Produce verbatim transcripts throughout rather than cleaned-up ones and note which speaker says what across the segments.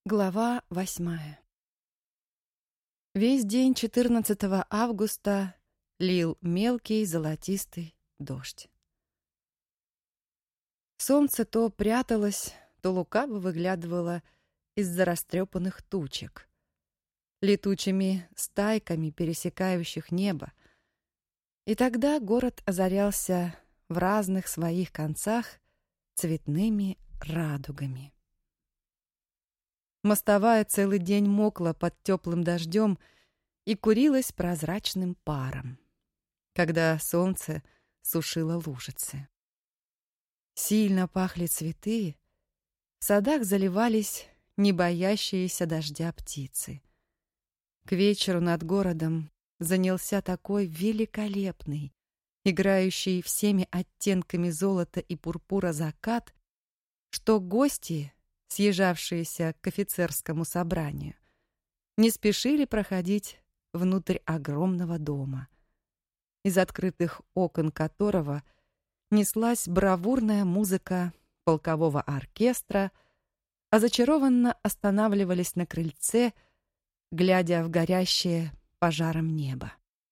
Speaker 1: Глава восьмая. Весь день четырнадцатого августа лил мелкий золотистый дождь. Солнце то пряталось, то лукаво выглядывало из-за растрепанных тучек, летучими стайками пересекающих небо, и тогда город озарялся в разных своих концах цветными радугами. Мостовая целый день мокла под теплым дождем и курилась прозрачным паром, когда солнце сушило лужицы. Сильно пахли цветы, в садах заливались не боящиеся дождя птицы. К вечеру над городом занялся такой великолепный, играющий всеми оттенками золота и пурпура закат, что гости, съезжавшиеся к офицерскому собранию, не спешили проходить внутрь огромного дома, из открытых окон которого неслась бравурная музыка полкового оркестра, а зачарованно останавливались на крыльце, глядя в горящее пожаром небо.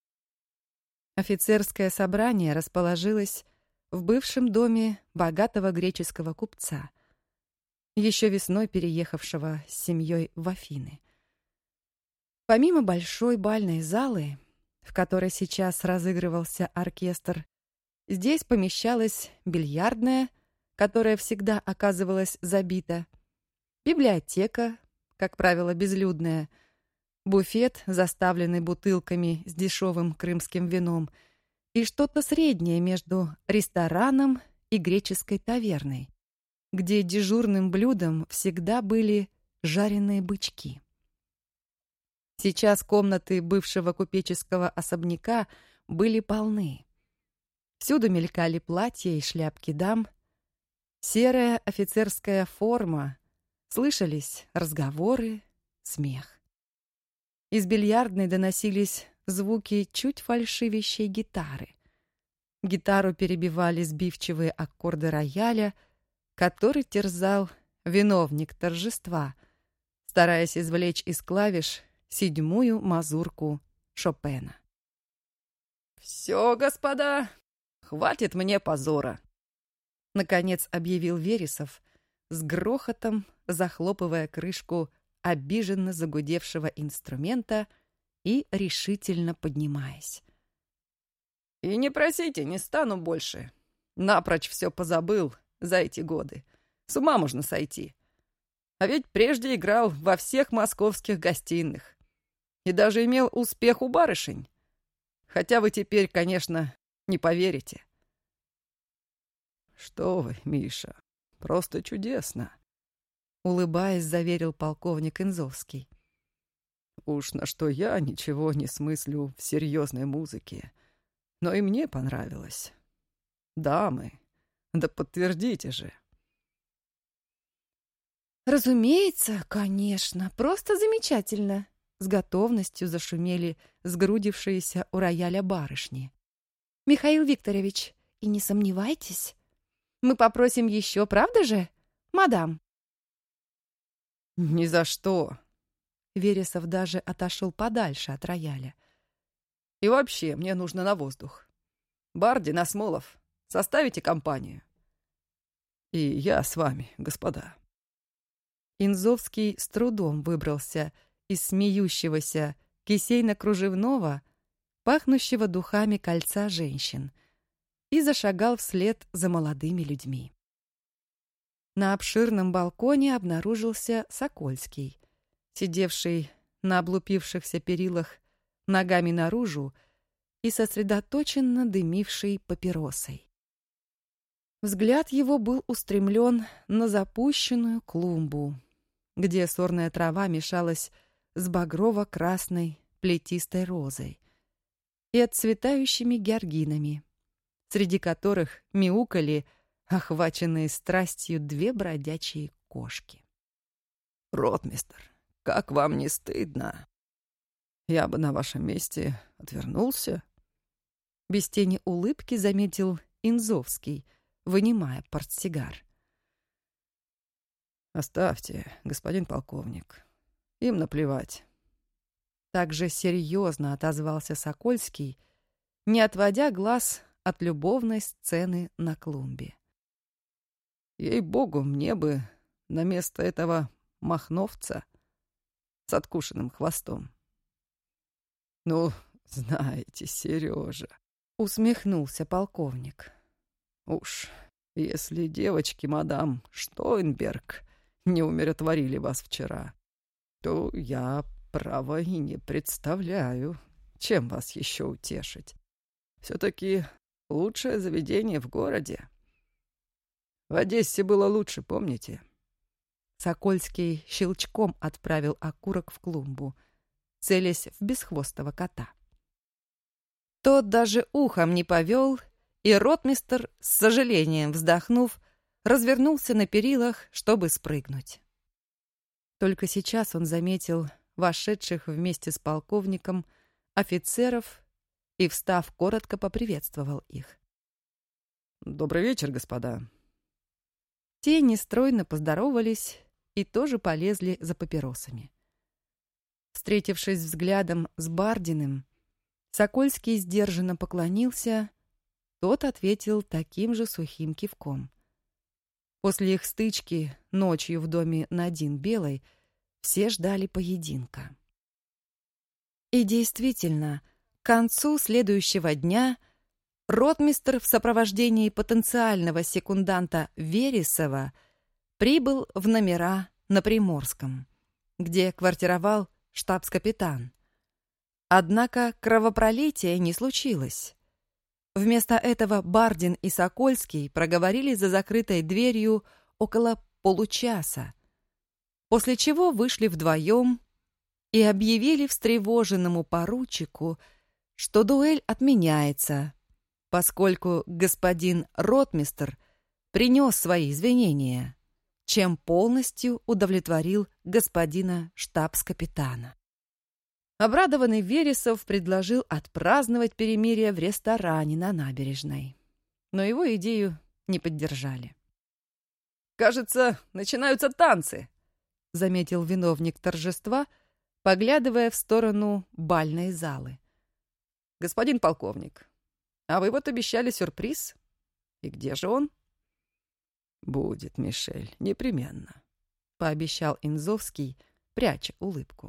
Speaker 1: Офицерское собрание расположилось в бывшем доме богатого греческого купца, еще весной переехавшего с семьей в Афины. Помимо большой бальной залы, в которой сейчас разыгрывался оркестр, здесь помещалась бильярдная, которая всегда оказывалась забита, библиотека, как правило, безлюдная, буфет, заставленный бутылками с дешевым крымским вином, и что-то среднее между рестораном и греческой таверной, где дежурным блюдом всегда были жареные бычки. Сейчас комнаты бывшего купеческого особняка были полны. Всюду мелькали платья и шляпки дам, серая офицерская форма, слышались разговоры, смех. Из бильярдной доносились звуки чуть фальшивящей гитары. Гитару перебивали сбивчивые аккорды рояля, который терзал виновник торжества, стараясь извлечь из клавиш седьмую мазурку Шопена.
Speaker 2: «Все, господа, хватит мне позора!»
Speaker 1: Наконец объявил Вересов, с грохотом захлопывая крышку обиженно загудевшего инструмента и решительно поднимаясь.
Speaker 2: «И не просите, не стану больше. Напрочь все позабыл за эти годы. С ума можно сойти. А ведь прежде играл во всех московских гостиных. И даже имел успех у барышень. Хотя вы теперь, конечно, не поверите».
Speaker 3: «Что вы, Миша, просто чудесно!»
Speaker 1: Улыбаясь, заверил полковник Инзовский.
Speaker 3: «Уж на что я ничего не смыслю в серьезной музыке, но и мне понравилось. Дамы, да подтвердите же!»
Speaker 1: «Разумеется, конечно, просто замечательно!» С готовностью зашумели сгрудившиеся у рояля барышни. «Михаил Викторович, и не сомневайтесь, мы попросим еще, правда же, мадам?»
Speaker 3: «Ни за что!»
Speaker 1: Вересов даже отошел подальше от рояля.
Speaker 2: «И вообще, мне нужно на воздух. Бардин, Осмолов, составите компанию?»
Speaker 3: «И я с вами, господа».
Speaker 1: Инзовский с трудом выбрался из смеющегося кисейно-кружевного, пахнущего духами кольца женщин, и зашагал вслед за молодыми людьми. На обширном балконе обнаружился Сокольский, сидевший на облупившихся перилах ногами наружу и сосредоточенно дымивший папиросой. Взгляд его был устремлен на запущенную клумбу, где сорная трава мешалась с багрово-красной плетистой розой и отцветающими георгинами, среди которых мяукали охваченные страстью две бродячие кошки.
Speaker 3: «Ротмистр, как вам не стыдно? Я бы на вашем месте отвернулся».
Speaker 1: Без тени улыбки заметил Инзовский, вынимая портсигар.
Speaker 3: Оставьте, господин полковник. Им наплевать.
Speaker 1: Так же серьезно отозвался Сокольский, не отводя глаз от любовной сцены на клумбе.
Speaker 3: Ей-богу, мне бы на место этого махновца с откушенным хвостом. Ну, знаете, Сережа,
Speaker 1: Усмехнулся полковник.
Speaker 3: уж если девочки мадам Штойнберг не умиротворили вас вчера, то я, право, и не представляю, чем вас еще утешить. Все-таки лучшее заведение в городе. В Одессе было лучше, помните?
Speaker 1: Сокольский щелчком отправил окурок в клумбу, целясь в бесхвостого кота. Тот даже ухом не повел, и ротмистр, с сожалением вздохнув, развернулся на перилах, чтобы спрыгнуть. Только сейчас он заметил вошедших вместе с полковником офицеров и, встав, коротко поприветствовал их.
Speaker 3: «Добрый вечер, господа».
Speaker 1: Те нестройно поздоровались и тоже полезли за папиросами. Встретившись взглядом с Бардиным, Сокольский сдержанно поклонился, тот ответил таким же сухим кивком. После их стычки ночью в доме Надин Белой все ждали поединка. И действительно, к концу следующего дня ротмистр в сопровождении потенциального секунданта Вересова прибыл в номера на Приморском, где квартировал штабс-капитан. Однако кровопролития не случилось. Вместо этого Бардин и Сокольский проговорили за закрытой дверью около получаса, после чего вышли вдвоем и объявили встревоженному поручику, что дуэль отменяется, поскольку господин ротмистр принес свои извинения, чем полностью удовлетворил господина штабс-капитана. Обрадованный Вересов предложил отпраздновать перемирие в ресторане на набережной, но его идею не поддержали.
Speaker 2: «Кажется, начинаются танцы», —
Speaker 1: заметил виновник торжества, поглядывая в сторону бальной залы.
Speaker 2: «Господин полковник, а вы вот обещали сюрприз. И где же он?»
Speaker 3: «Будет, Мишель, непременно»,
Speaker 1: — пообещал Инзовский, пряча улыбку.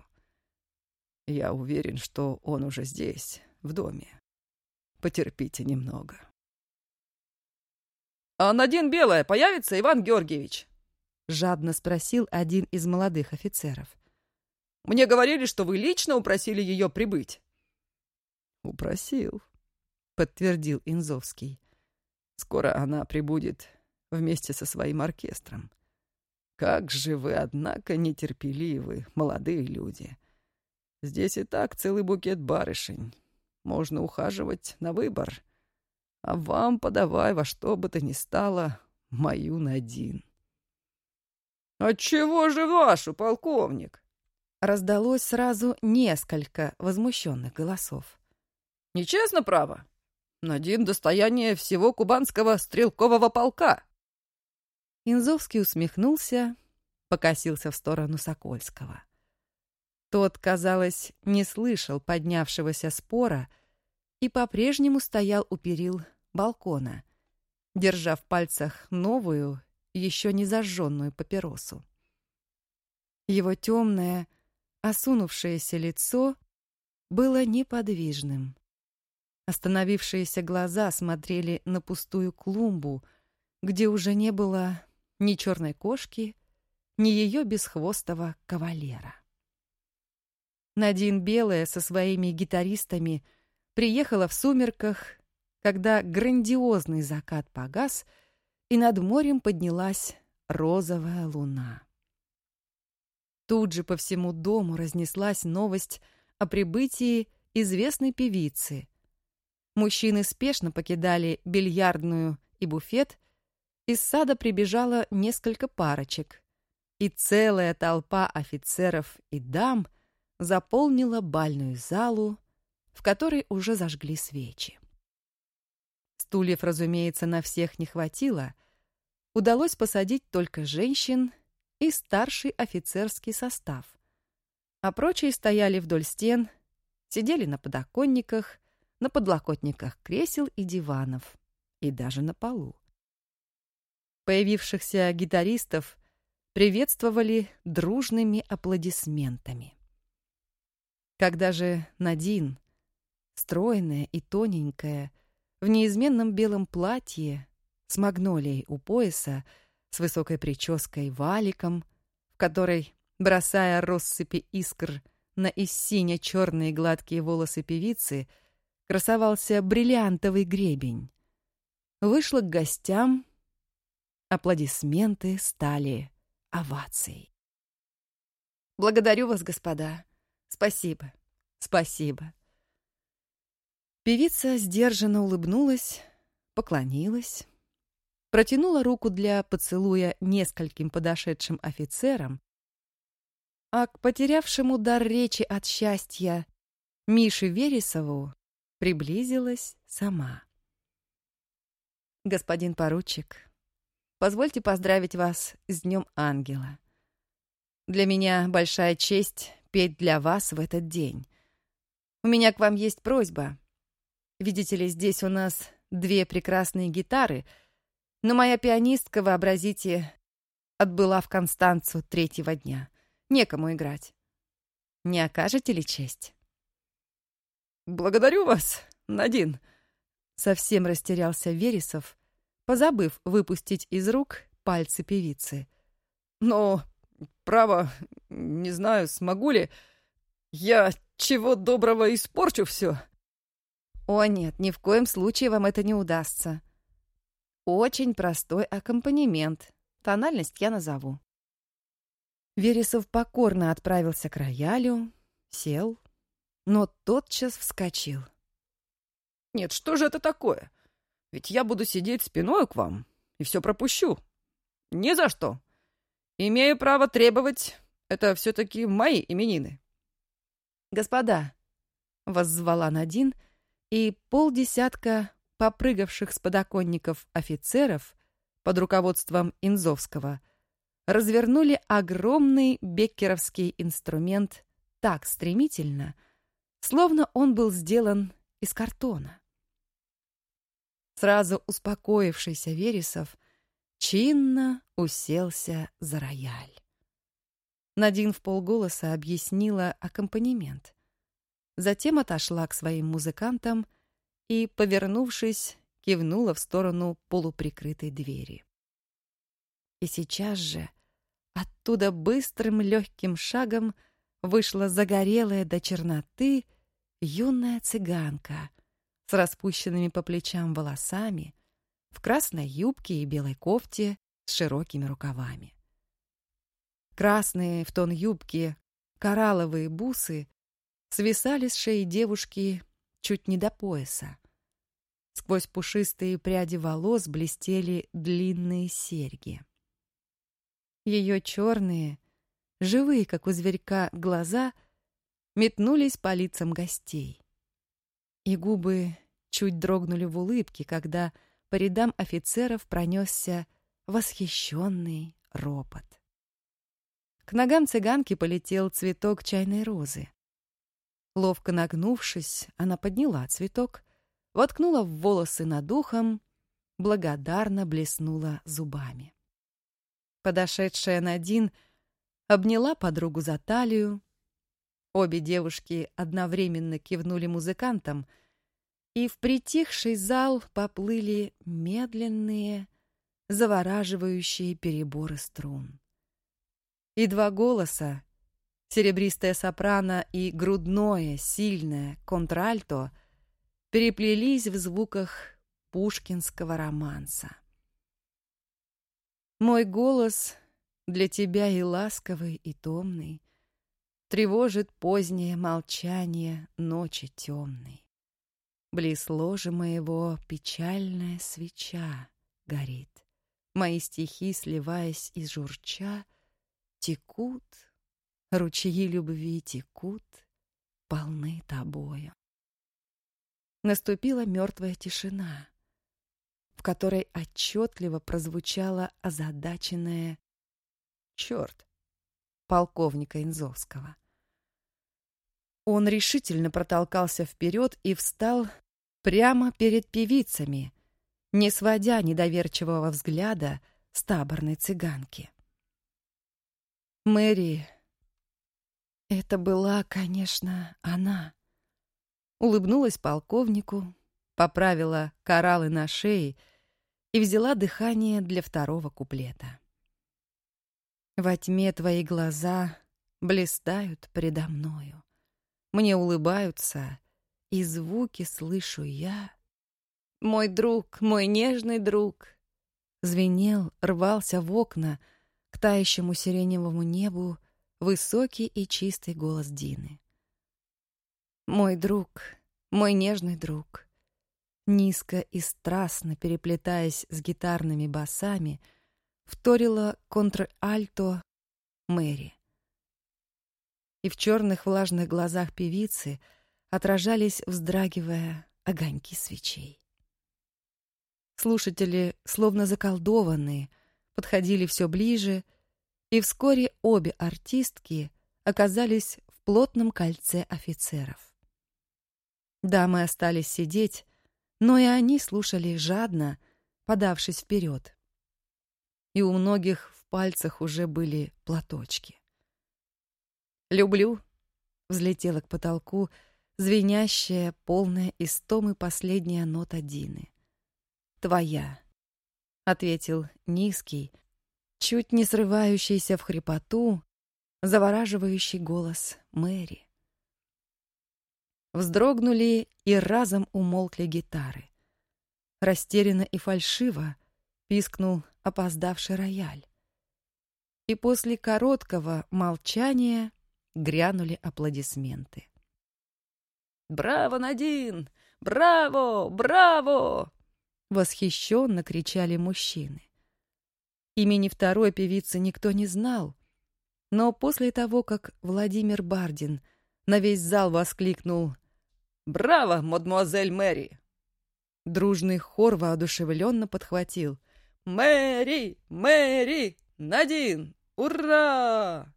Speaker 3: «Я уверен, что он уже здесь, в доме. Потерпите немного».
Speaker 2: «А Надин Белая появится, Иван Георгиевич?»
Speaker 1: — жадно спросил один из молодых офицеров.
Speaker 2: «Мне говорили, что вы лично упросили ее прибыть».
Speaker 3: «Упросил»,
Speaker 1: — подтвердил Инзовский.
Speaker 3: «Скоро она прибудет вместе со своим оркестром. Как же вы, однако, нетерпеливы, молодые люди. Здесь и так целый букет барышень. Можно ухаживать на выбор. А вам подавай во что бы то ни стало мою Надин».
Speaker 2: «Отчего же вашу, полковник?»
Speaker 1: Раздалось сразу несколько возмущенных голосов.
Speaker 2: «Нечестно, право? Надин — достояние всего кубанского стрелкового полка».
Speaker 1: Инзовский усмехнулся, покосился в сторону Сокольского. Тот, казалось, не слышал поднявшегося спора и по-прежнему стоял у перил балкона, держа в пальцах новую, еще не зажженную папиросу. Его темное, осунувшееся лицо было неподвижным. Остановившиеся глаза смотрели на пустую клумбу, где уже не было ни черной кошки, ни ее бесхвостого кавалера. Надин Белая со своими гитаристами приехала в сумерках, когда грандиозный закат погас, и над морем поднялась розовая луна. Тут же по всему дому разнеслась новость о прибытии известной певицы. Мужчины спешно покидали бильярдную и буфет, из сада прибежало несколько парочек, и целая толпа офицеров и дам заполнила бальную залу, в которой уже зажгли свечи. Стульев, разумеется, на всех не хватило. Удалось посадить только женщин и старший офицерский состав, а прочие стояли вдоль стен, сидели на подоконниках, на подлокотниках кресел и диванов, и даже на полу. Появившихся гитаристов приветствовали дружными аплодисментами. Когда же Надин, стройная и тоненькая, в неизменном белом платье, с магнолией у пояса, с высокой прической валиком, в которой, бросая россыпи искр на и сине-черные гладкие волосы певицы, красовался бриллиантовый гребень, вышла к гостям, аплодисменты стали овацией. «Благодарю вас, господа. Спасибо, спасибо». Певица сдержанно улыбнулась, поклонилась, протянула руку для поцелуя нескольким подошедшим офицерам, а к потерявшему дар речи от счастья Мише Вересову приблизилась сама. «Господин поручик, позвольте поздравить вас с Днем Ангела. Для меня большая честь петь для вас в этот день. У меня к вам есть просьба. Видите ли, здесь у нас две прекрасные гитары, но моя пианистка, вообразите, отбыла в Констанцу третьего дня. Некому играть. Не окажете ли честь?»
Speaker 2: «Благодарю вас, Надин!»
Speaker 1: Совсем растерялся Вересов, позабыв выпустить из рук пальцы певицы.
Speaker 2: «Но, право, не знаю, смогу ли. Я чего доброго испорчу все».
Speaker 1: «О нет, ни в коем случае вам это не удастся. Очень простой аккомпанемент. Тональность я назову». Вересов покорно отправился к роялю, сел, но тотчас вскочил.
Speaker 2: «Нет, что же это такое? Ведь я буду сидеть спиной к вам и все пропущу. Ни за что. Имею право требовать, это все-таки мои именины».
Speaker 1: «Господа», — воззвала Надин, и полдесятка попрыгавших с подоконников офицеров под руководством Инзовского развернули огромный беккеровский инструмент так стремительно, словно он был сделан из картона. Сразу успокоившийся Вересов чинно уселся за рояль. Надин вполголоса объяснила аккомпанемент. Затем отошла к своим музыкантам и, повернувшись, кивнула в сторону полуприкрытой двери. И сейчас же оттуда быстрым легким шагом вышла загорелая до черноты юная цыганка с распущенными по плечам волосами, в красной юбке и белой кофте с широкими рукавами. Красные в тон юбки коралловые бусы свисали с шеи девушки чуть не до пояса. Сквозь пушистые пряди волос блестели длинные серьги. Ее черные, живые, как у зверька, глаза метнулись по лицам гостей. И губы чуть дрогнули в улыбке, когда по рядам офицеров пронесся восхищенный ропот. К ногам цыганки полетел цветок чайной розы. Ловко нагнувшись, она подняла цветок, воткнула в волосы над ухом, благодарно блеснула зубами. Подошедшая Надин обняла подругу за талию. Обе девушки одновременно кивнули музыкантам, и в притихший зал поплыли медленные, завораживающие переборы струн. И два голоса, серебристая сопрано и грудное, сильное контральто, переплелись в звуках пушкинского романса. Мой голос для тебя и ласковый, и томный тревожит позднее молчание ночи темной. Близ ложа моего печальная свеча горит. Мои стихи, сливаясь и журча, текут, ручьи любви текут, полны тобою. Наступила мертвая тишина, в которой отчетливо прозвучало озадаченное
Speaker 3: черт!»
Speaker 1: полковника Инзовского. Он решительно протолкался вперед и встал прямо перед певицами, не сводя недоверчивого взгляда с таборной цыганки. Мэри... Это была, конечно, она. Улыбнулась полковнику, поправила кораллы на шее и взяла дыхание для второго куплета. Во тьме твои глаза блистают предо мною. Мне улыбаются, и звуки слышу я. Мой друг, мой нежный друг, звенел, рвался в окна к тающему сиреневому небу высокий и чистый голос Дины. Мой друг, мой нежный друг, низко и страстно переплетаясь с гитарными басами, вторила контральто Мэри. И в черных влажных глазах певицы отражались, вздрагивая, огоньки свечей. Слушатели, словно заколдованные, подходили все ближе, и вскоре обе артистки оказались в плотном кольце офицеров. Дамы остались сидеть, но и они слушали жадно, подавшись вперед. И у многих в пальцах уже были платочки. «Люблю», — взлетела к потолку звенящая, полная истомы последняя нота Дины. «Твоя», — ответил низкий, чуть не срывающийся в хрипоту, завораживающий голос Мэри. Вздрогнули и разом умолкли гитары. Растерянно и фальшиво пискнул опоздавший рояль. И после короткого молчания грянули аплодисменты.
Speaker 2: «Браво, Надин! Браво! Браво!»
Speaker 1: Восхищенно кричали мужчины. Имени второй певицы никто не знал, но после того, как Владимир Бардин на весь зал воскликнул
Speaker 2: «Браво, мадемуазель Мэри!»,
Speaker 1: дружный хор воодушевленно подхватил
Speaker 2: «Мэри! Мэри! Надин! Ура!».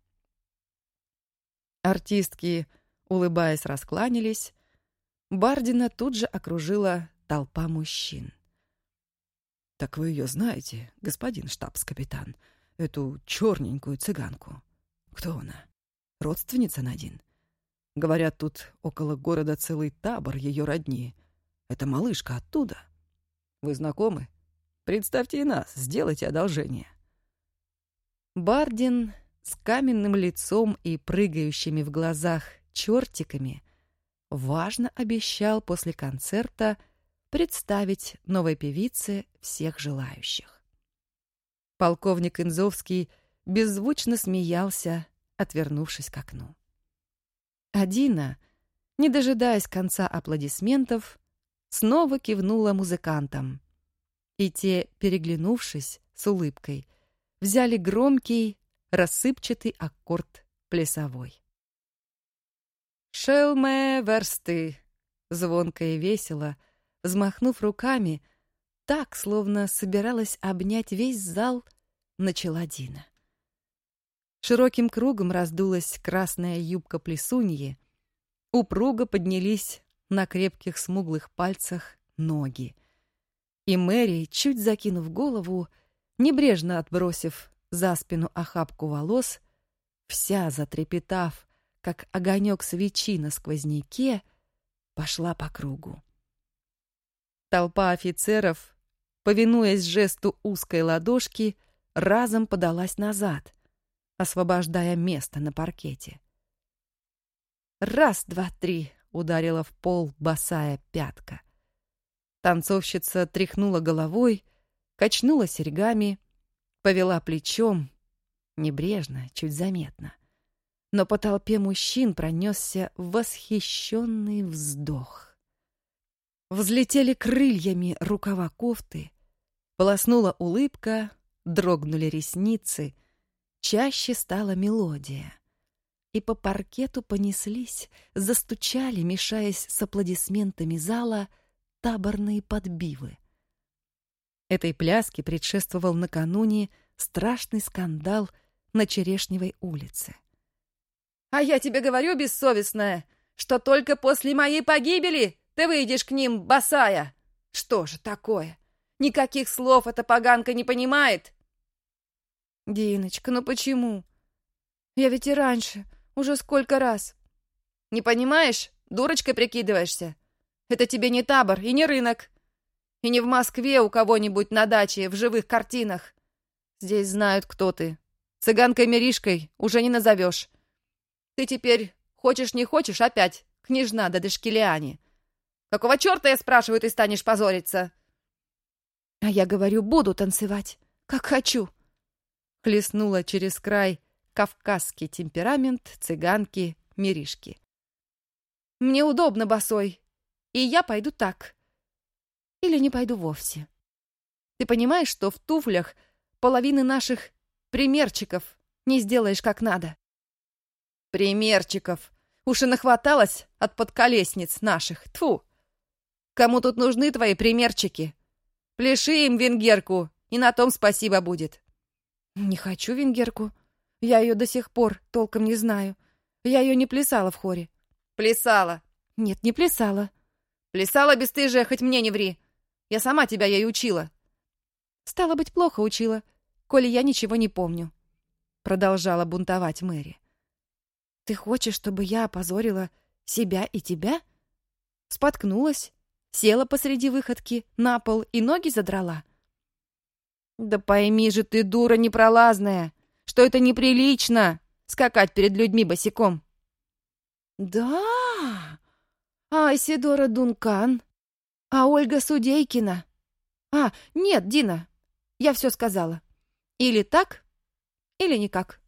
Speaker 1: Артистки, улыбаясь, раскланялись. Бардина тут же окружила толпа мужчин.
Speaker 3: «Так вы ее знаете, господин штабс-капитан, эту черненькую цыганку? Кто она? Родственница Надин? Говорят, тут около города целый табор ее родни. Это малышка оттуда. Вы знакомы? Представьте и нас, сделайте одолжение».
Speaker 1: Бардин с каменным лицом и прыгающими в глазах чертиками важно обещал после концерта представить новой певице всех желающих. Полковник Инзовский беззвучно смеялся, отвернувшись к окну. А Дина, не дожидаясь конца аплодисментов, снова кивнула музыкантам, и те, переглянувшись с улыбкой, взяли громкий, рассыпчатый аккорд плясовой. «Шелме версты!» Звонко и весело, взмахнув руками, так, словно собиралась обнять весь зал, начала Дина. Широким кругом раздулась красная юбка плесуньи, упруго поднялись на крепких смуглых пальцах ноги. И Мэри, чуть закинув голову, небрежно отбросив за спину охапку волос, вся затрепетав, как огонек свечи на сквозняке, пошла по кругу. Толпа офицеров, повинуясь жесту узкой ладошки, разом подалась назад, освобождая место на паркете. «Раз, два, три!» — ударила в пол босая пятка. Танцовщица тряхнула головой, качнула серьгами, повела плечом, небрежно, чуть заметно. Но по толпе мужчин пронесся восхищенный вздох. Взлетели крыльями рукава кофты, полоснула улыбка, дрогнули ресницы, чаще стала мелодия. И по паркету понеслись, застучали, мешаясь с аплодисментами зала, таборные подбивы. Этой пляске предшествовал накануне страшный скандал на Черешневой улице.
Speaker 2: «А я тебе говорю, бессовестная, что только после моей погибели ты выйдешь к ним босая. Что же такое? Никаких слов эта поганка не понимает».
Speaker 1: «Диночка, ну почему? Я ведь и раньше, уже сколько раз».
Speaker 2: «Не понимаешь? Дурочкой прикидываешься. Это тебе не табор и не рынок. И не в Москве у кого-нибудь на даче в живых картинах. Здесь знают, кто ты. Цыганкой-миришкой уже не назовешь. Ты теперь, хочешь не хочешь, опять княжна да Дошкилиани. Какого черта, я спрашиваю, ты станешь позориться?»
Speaker 1: «А я говорю, буду танцевать, как хочу».
Speaker 2: Хлестнула через край кавказский темперамент цыганки-миришки. «Мне удобно босой, и я пойду так. Или не пойду вовсе. Ты понимаешь, что в туфлях половины наших примерчиков не сделаешь как надо?» «Примерчиков! Уж и нахваталась от подколесниц наших. Тьфу! Кому тут нужны твои примерчики? Пляши им венгерку, и на том спасибо будет».
Speaker 1: «Не хочу венгерку. Я ее до сих пор толком не знаю. Я ее не плясала в хоре».
Speaker 2: «Плясала».
Speaker 1: «Нет, не плясала».
Speaker 2: «Плясала, бесстыжая, хоть мне не ври. Я сама тебя ей учила».
Speaker 1: «Стало быть, плохо учила, коли я ничего не помню», — продолжала бунтовать Мэри. «Ты хочешь, чтобы я опозорила себя и тебя?» Споткнулась, села посреди выходки на пол и ноги задрала.
Speaker 2: «Да пойми же ты, дура непролазная, что это неприлично — скакать перед людьми босиком».
Speaker 1: «Да? А Айседора Дункан? А Ольга Судейкина? А, нет, Дина, я все сказала. Или так, или никак».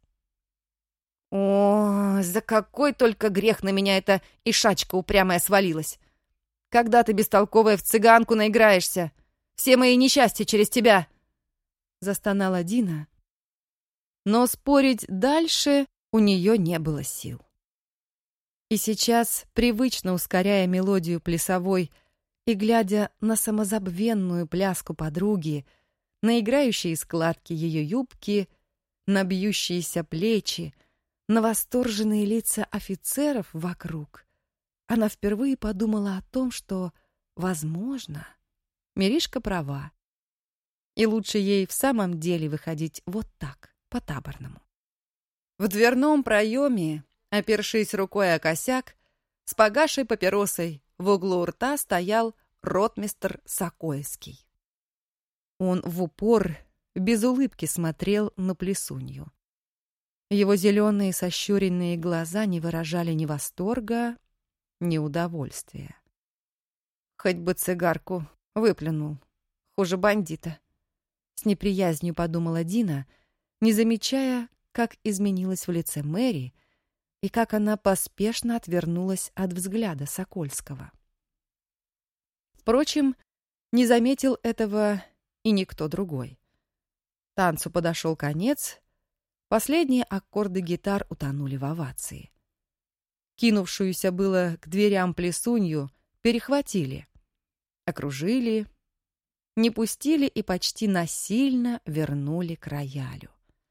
Speaker 2: «О, за какой только грех на меня эта ишачка упрямая свалилась! Когда ты, бестолковая, в цыганку наиграешься? Все мои несчастья через тебя!» Застонала Дина, но спорить дальше у нее не было сил. И сейчас, привычно ускоряя мелодию плясовой и глядя на самозабвенную пляску подруги, на играющие складки ее юбки, на бьющиеся плечи, на восторженные лица офицеров вокруг, она впервые подумала о том, что, возможно, Миришка права, и лучше ей в самом деле выходить вот так, по-таборному. В дверном проеме, опершись рукой о косяк, с погашей папиросой в углу рта стоял ротмистр Сокольский. Он в упор, без улыбки смотрел на плесунью. Его зеленые сощуренные глаза не выражали ни восторга, ни удовольствия. «Хоть бы цигарку выплюнул, хуже бандита», — с неприязнью подумала Дина, не замечая, как изменилась в лице Мэри и как она поспешно отвернулась от взгляда Сокольского. Впрочем, не заметил этого и никто другой. Танцу подошел конец, последние аккорды гитар утонули в овации. Кинувшуюся было к дверям плесунью перехватили, окружили, не пустили и почти насильно вернули к роялю.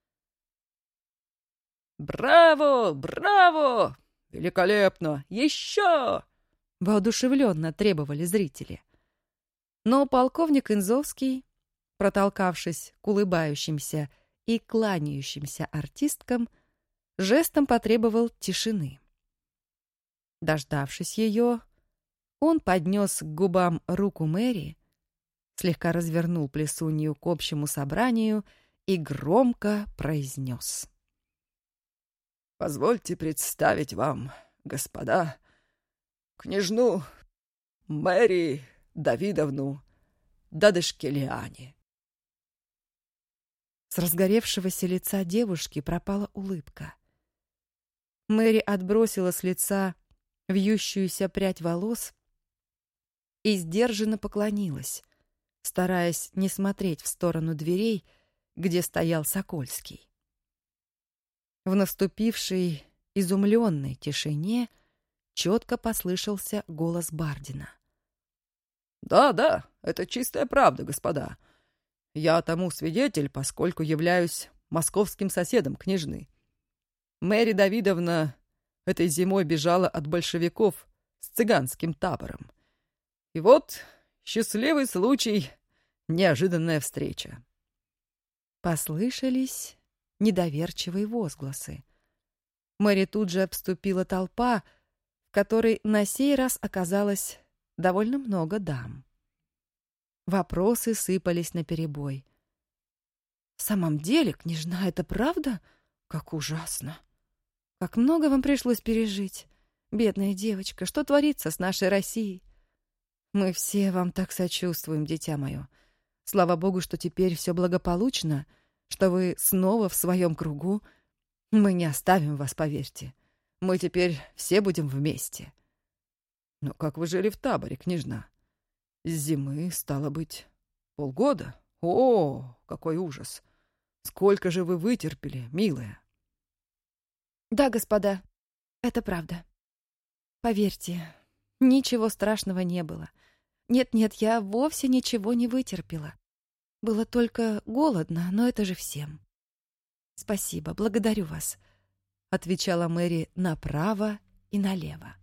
Speaker 2: «Браво! Браво! Великолепно! Еще!» — воодушевленно требовали зрители. Но полковник Инзовский, протолкавшись к улыбающимся и кланяющимся артисткам, жестом потребовал тишины. Дождавшись ее, он поднес к губам руку Мэри, слегка развернул плесунью к общему собранию и громко произнес: «Позвольте представить вам, господа, княжну Мэри Давидовну Дадышкелиани». С разгоревшегося лица девушки пропала улыбка. Мэри отбросила с лица вьющуюся прядь волос и сдержанно поклонилась, стараясь не смотреть в сторону дверей, где стоял Сокольский. В наступившей изумленной тишине четко послышался голос Бардина. «Да, да, это чистая правда, господа. Я тому свидетель, поскольку являюсь
Speaker 3: московским соседом княжны. Мэри Давидовна этой зимой бежала от большевиков с цыганским табором. И вот счастливый случай, неожиданная встреча.
Speaker 1: Послышались недоверчивые возгласы. Мэри тут же обступила толпа, в которой на сей раз оказалось довольно много дам. Вопросы сыпались наперебой. «В самом деле, княжна, это правда? Как ужасно! Как много вам пришлось пережить! Бедная девочка, что творится с нашей Россией? Мы все вам так сочувствуем, дитя мое. Слава Богу, что теперь все благополучно, что вы снова в своем кругу. Мы не оставим вас, поверьте. Мы теперь все будем вместе».
Speaker 3: «Но как вы жили в таборе, княжна? С зимы, стало быть, полгода? О, какой ужас! Сколько же вы вытерпели, милая!»
Speaker 1: «Да, господа, это правда. Поверьте, ничего страшного не было. Нет-нет, я вовсе ничего не вытерпела. Было только голодно, но это же всем. Спасибо, благодарю вас», — отвечала Мэри направо и налево.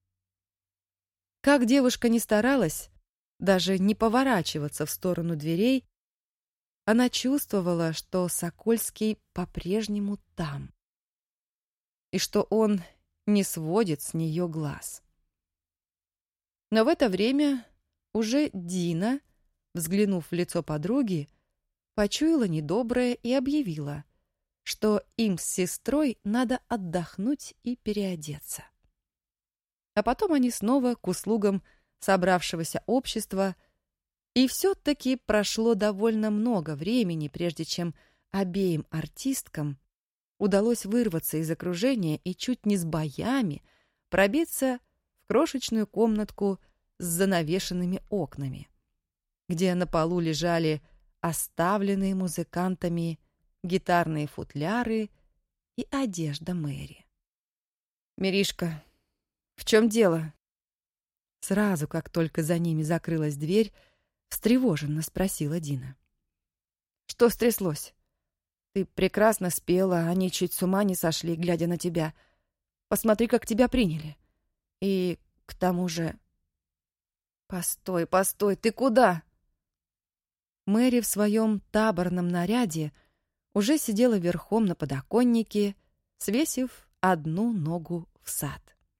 Speaker 1: Как девушка ни старалась, даже не поворачиваться в сторону дверей, она чувствовала, что Сокольский по-прежнему там, и что он не сводит с нее глаз. Но в это время уже Дина, взглянув в лицо подруги, почуяла недоброе и объявила, что им с сестрой надо отдохнуть и переодеться. А потом они снова к услугам собравшегося общества, и все-таки прошло довольно много времени, прежде чем обеим артисткам удалось вырваться из окружения и чуть не с боями пробиться в крошечную комнатку с занавешенными окнами, где на полу лежали оставленные музыкантами гитарные футляры и одежда Мэри. «Миришка, в чем дело?» Сразу, как только за ними закрылась дверь, встревоженно спросила Дина. «Что стряслось? Ты прекрасно спела, они чуть с ума не сошли, глядя на тебя. Посмотри, как тебя приняли. И к тому же...» «Постой, постой, ты куда?» Мэри в своем таборном наряде уже сидела верхом на подоконнике, свесив одну ногу в сад.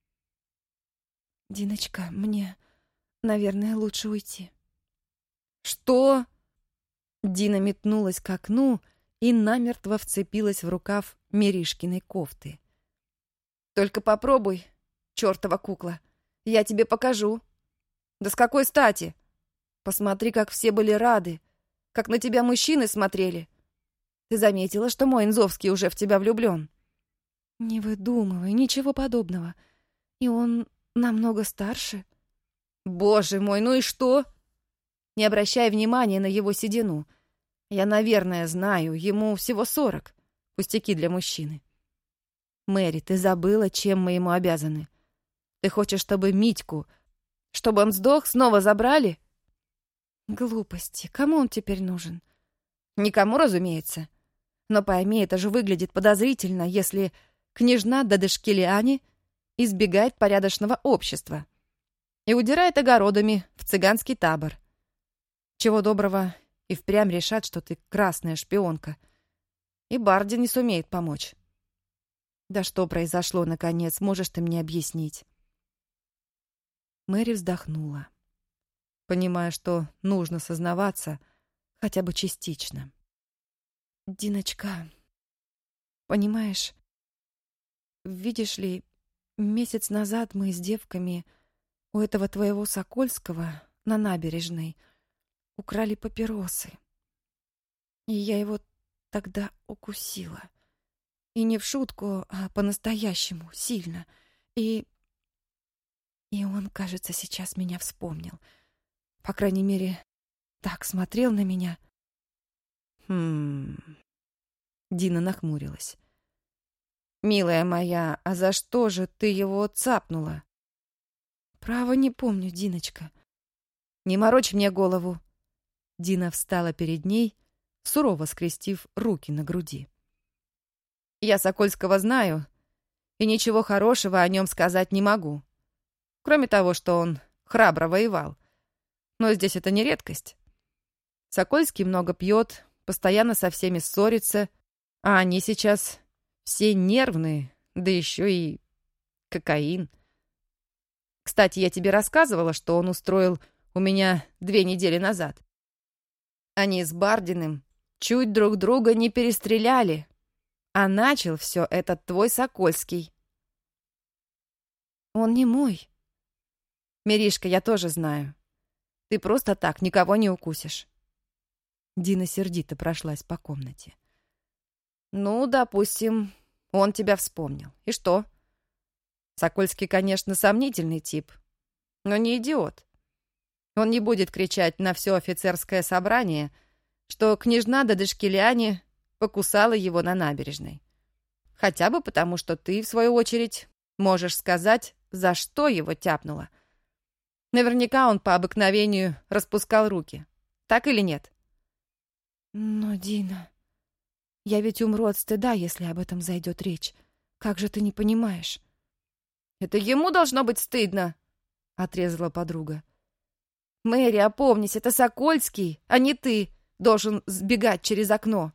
Speaker 1: «Диночка, мне, наверное, лучше уйти». «Что?» Дина метнулась к окну и намертво вцепилась в рукав Миришкиной кофты. «Только попробуй, чертова кукла, я тебе покажу. Да с какой стати? Посмотри, как все были рады, как на тебя мужчины смотрели. Ты заметила, что мой Инзовский уже в тебя влюблен?» «Не выдумывай, ничего подобного. И он намного старше». «Боже мой, ну и что? Не обращай внимания на его седину. Я, наверное, знаю, ему всего сорок. Пустяки для мужчины. Мэри, ты забыла, чем мы ему обязаны? Ты хочешь, чтобы Митьку, чтобы он сдох, снова забрали?» «Глупости. Кому он теперь нужен?» «Никому, разумеется. Но пойми, это же выглядит подозрительно, если княжна Дадышкелиани избегает порядочного общества и удирает огородами в цыганский табор. Чего доброго, и впрямь решат, что ты красная шпионка, и Барди не сумеет помочь. Да что произошло, наконец, можешь ты мне объяснить?» Мэри вздохнула, понимая, что нужно сознаваться хотя бы частично. «Диночка, понимаешь, видишь ли, месяц назад мы с девками у этого твоего Сокольского на набережной украли папиросы. И я его тогда укусила. И не в шутку, а по-настоящему, сильно. И... И он, кажется, сейчас меня вспомнил. По крайней мере, так смотрел на меня». «Хм...» Дина нахмурилась. «Милая моя, а за что же ты его цапнула?» «Право не помню, Диночка». «Не морочь мне голову». Дина встала перед ней, сурово скрестив руки на груди. Я Сокольского знаю, и ничего хорошего о нем сказать не могу. Кроме того, что он храбро воевал. Но здесь это не редкость. Сокольский много пьет, постоянно со всеми ссорится, а они сейчас все нервные, да еще и кокаин. Кстати, я тебе рассказывала, что он устроил у меня две недели назад. Они с Бардиным чуть друг друга не перестреляли, а начал все это твой Сокольский. Он не мой. Миришка, я тоже знаю. Ты просто так никого не укусишь. Дина сердито прошлась по комнате. Ну, допустим, он тебя вспомнил. И что? Сокольский, конечно, сомнительный тип, но не идиот. Он не будет кричать на все офицерское собрание, что княжна Дадышкеляне покусала его на набережной. Хотя бы потому, что ты, в свою очередь, можешь сказать, за что его тяпнуло. Наверняка он по обыкновению распускал руки. Так или нет? Но, Дина, я ведь умру от стыда, если об этом зайдет речь. Как же ты не понимаешь? Это ему должно быть стыдно, отрезала подруга. Мэри, опомнись, это Сокольский, а не ты должен сбегать через окно.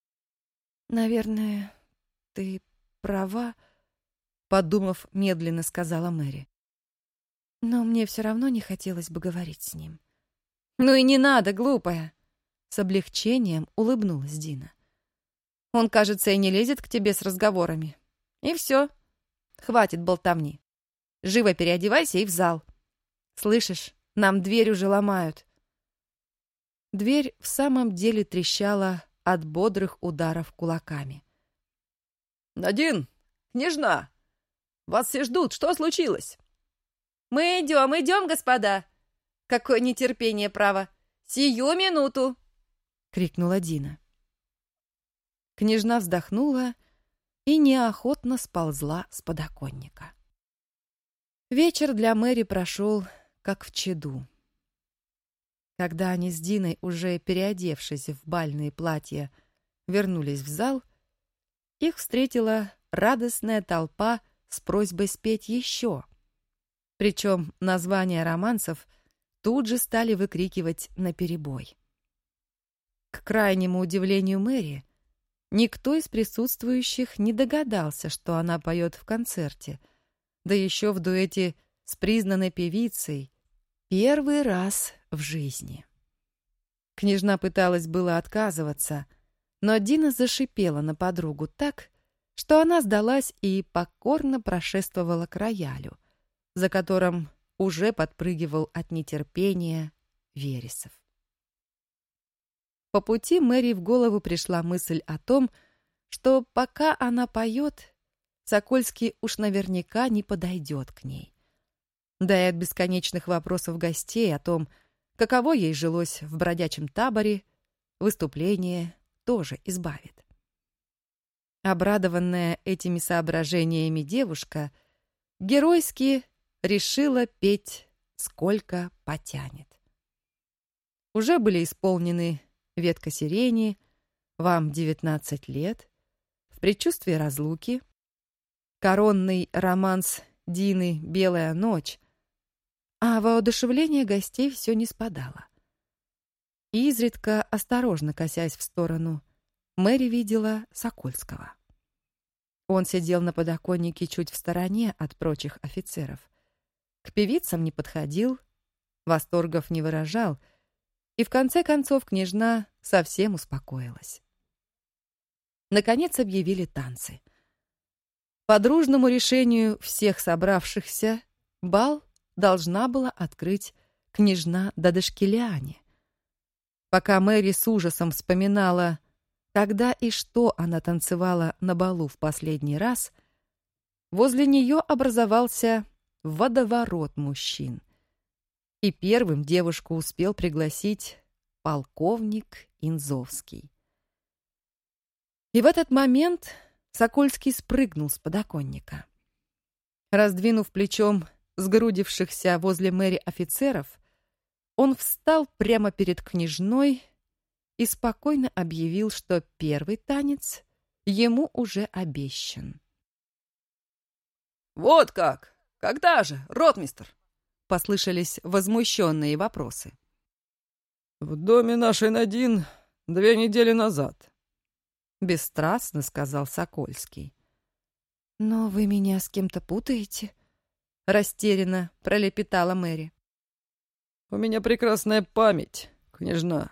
Speaker 1: Наверное, ты права, подумав, медленно сказала Мэри. Но мне все равно не хотелось бы говорить с ним. Ну и не надо, глупая. С облегчением улыбнулась Дина. Он, кажется, и не лезет к тебе с разговорами. И все. Хватит болтовни. Живо переодевайся и в зал. Слышишь, нам дверь уже ломают. Дверь в самом деле трещала от бодрых ударов кулаками.
Speaker 2: «Надин, княжна, вас все ждут. Что случилось?»
Speaker 1: «Мы идем, идем, господа!» «Какое нетерпение, право! Сию минуту!» — крикнула Дина. Княжна вздохнула и неохотно сползла с подоконника. Вечер для Мэри прошел, как в чаду. Когда они с Диной, уже переодевшись в бальные платья, вернулись в зал, их встретила радостная толпа с просьбой спеть еще. Причем названия романсов тут же стали выкрикивать наперебой. К крайнему удивлению Мэри, никто из присутствующих не догадался, что она поет в концерте, да еще в дуэте с признанной певицей, первый раз в жизни. Княжна пыталась было отказываться, но Дина зашипела на подругу так, что она сдалась и покорно прошествовала к роялю, за которым уже подпрыгивал от нетерпения Вересов. По пути Мэри в голову пришла мысль о том, что пока она поет, Сокольский уж наверняка не подойдет к ней. Да и от бесконечных вопросов гостей о том, каково ей жилось в бродячем таборе, выступление тоже избавит. Обрадованная этими соображениями девушка геройски решила петь «Сколько потянет». Уже были исполнены «Ветка сирени», «Вам девятнадцать лет», «В предчувствии разлуки», коронный романс Дины «Белая ночь», а воодушевление гостей все не спадало. Изредка, осторожно косясь в сторону, Мэри видела Сокольского. Он сидел на подоконнике чуть в стороне от прочих офицеров. К певицам не подходил, восторгов не выражал, и в конце концов княжна совсем успокоилась. Наконец объявили танцы. По дружному решению всех собравшихся бал должна была открыть княжна Дадышкеляне. Пока Мэри с ужасом вспоминала, когда и что она танцевала на балу в последний раз, возле нее образовался водоворот мужчин. И первым девушку успел пригласить полковник Инзовский. И в этот момент Сокольский спрыгнул с подоконника. Раздвинув плечом сгрудившихся возле Мэри офицеров, он встал прямо перед княжной и спокойно объявил, что первый танец ему уже обещан.
Speaker 2: «Вот как! Когда же, ротмистр?»
Speaker 1: — послышались возмущенные вопросы.
Speaker 3: «В доме нашей Надин две недели назад»,
Speaker 1: — бесстрастно сказал Сокольский. «Но вы меня с кем-то путаете?» — растерянно пролепетала Мэри.
Speaker 3: «У меня прекрасная память, княжна».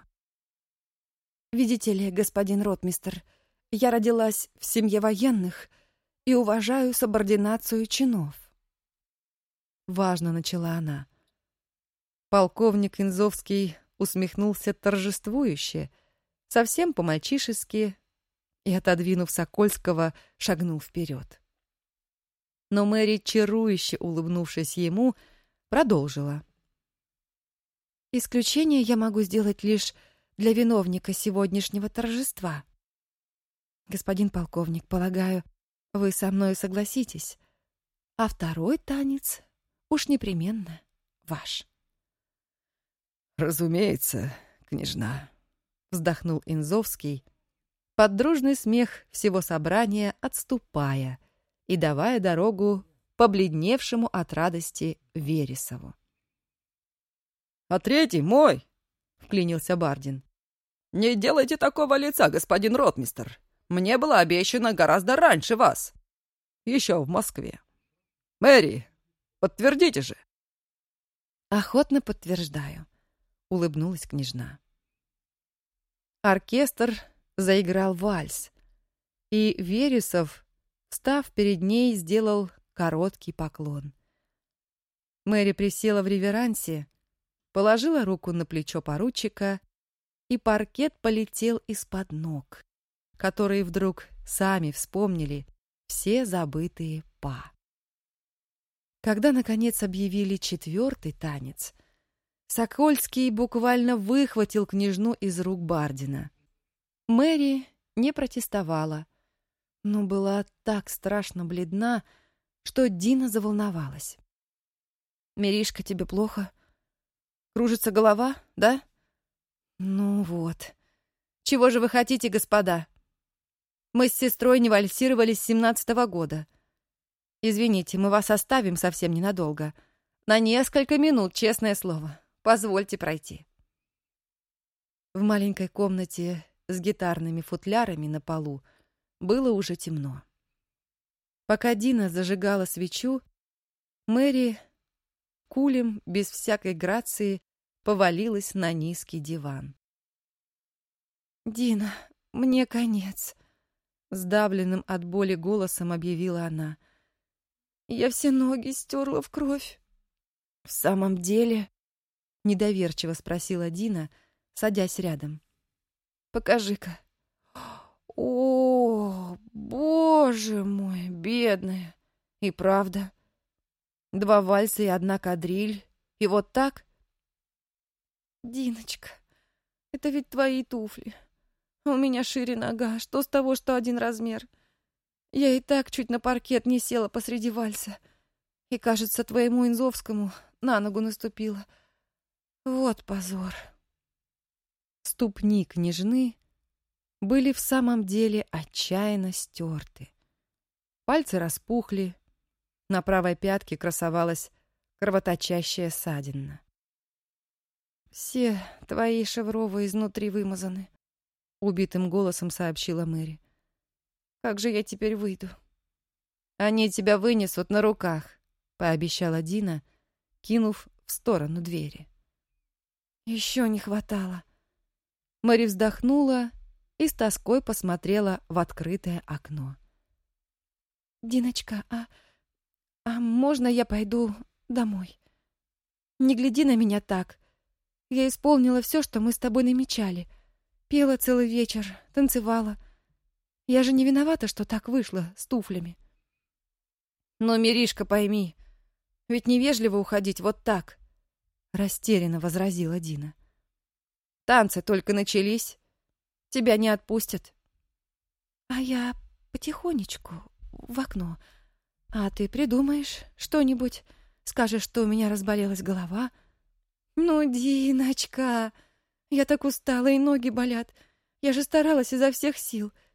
Speaker 1: «Видите ли, господин ротмистр, я родилась в семье военных и уважаю субординацию чинов». Важно начала она. Полковник Инзовский усмехнулся торжествующе, совсем по-мальчишески, и, отодвинув Сокольского, шагнул вперед. Но Мэри, чарующе улыбнувшись ему, продолжила. «Исключение я могу сделать лишь для виновника сегодняшнего торжества. Господин полковник, полагаю, вы со мной согласитесь, а второй танец уж непременно ваш».
Speaker 3: «Разумеется, княжна», — вздохнул Инзовский, под дружный смех всего собрания отступая и давая дорогу побледневшему от радости Вересову.
Speaker 2: «А третий мой!»
Speaker 1: — вклинился Бардин.
Speaker 2: «Не делайте такого лица, господин ротмистр. Мне было обещано гораздо раньше вас. Еще в Москве. Мэри, подтвердите же!»
Speaker 1: «Охотно подтверждаю», — улыбнулась княжна. Оркестр заиграл вальс, и Вересов, встав перед ней, сделал короткий поклон. Мэри присела в реверансе, положила руку на плечо поручика, и паркет полетел из-под ног, которые вдруг сами вспомнили все забытые па. Когда, наконец, объявили четвертый танец, Сокольский буквально выхватил княжну из рук Бардина. Мэри не протестовала, но была так страшно бледна, что Дина заволновалась. «Миришка, тебе плохо? Кружится голова, да?» «Ну вот. Чего же вы хотите, господа? Мы с сестрой не вальсировали с семнадцатого года. Извините, мы вас оставим совсем ненадолго. На несколько минут, честное слово. Позвольте пройти». В маленькой комнате с гитарными футлярами на полу было уже темно. Пока Дина зажигала свечу, Мэри кулем, без всякой грации, повалилась на низкий диван. «Дина, мне конец», — сдавленным от боли голосом объявила она. «Я все ноги стерла в кровь». «В самом деле?» — недоверчиво спросила Дина, садясь рядом. «Покажи-ка». «О, боже мой, бедная! И правда. Два вальса и одна кадриль. И вот так?» «Диночка, это ведь твои туфли. У меня шире нога. Что с того, что один размер? Я и так чуть на паркет не села посреди вальса. И, кажется, твоему Инзовскому на ногу наступила. Вот позор». Ступни княжны были в самом деле отчаянно стерты. Пальцы распухли, на правой пятке красовалась кровоточащая ссадина. «Все твои шевровые изнутри вымазаны», — убитым голосом сообщила Мэри. «Как же я теперь выйду?» «Они тебя вынесут на руках», — пообещала Дина, кинув в сторону двери. «Еще не хватало». Мэри вздохнула и с тоской посмотрела в открытое окно. «Диночка, а... а можно я пойду домой? Не гляди на меня так. Я исполнила все, что мы с тобой намечали. Пела целый вечер, танцевала. Я же не виновата, что так вышло с туфлями». «Но, Миришка, пойми, ведь невежливо уходить вот так», — растерянно возразила Дина. «Танцы только начались. Тебя не отпустят». «А я потихонечку в окно. А ты придумаешь что-нибудь? Скажешь, что у меня разболелась голова?» «Ну, Диночка, я так устала, и ноги болят. Я же старалась изо всех сил.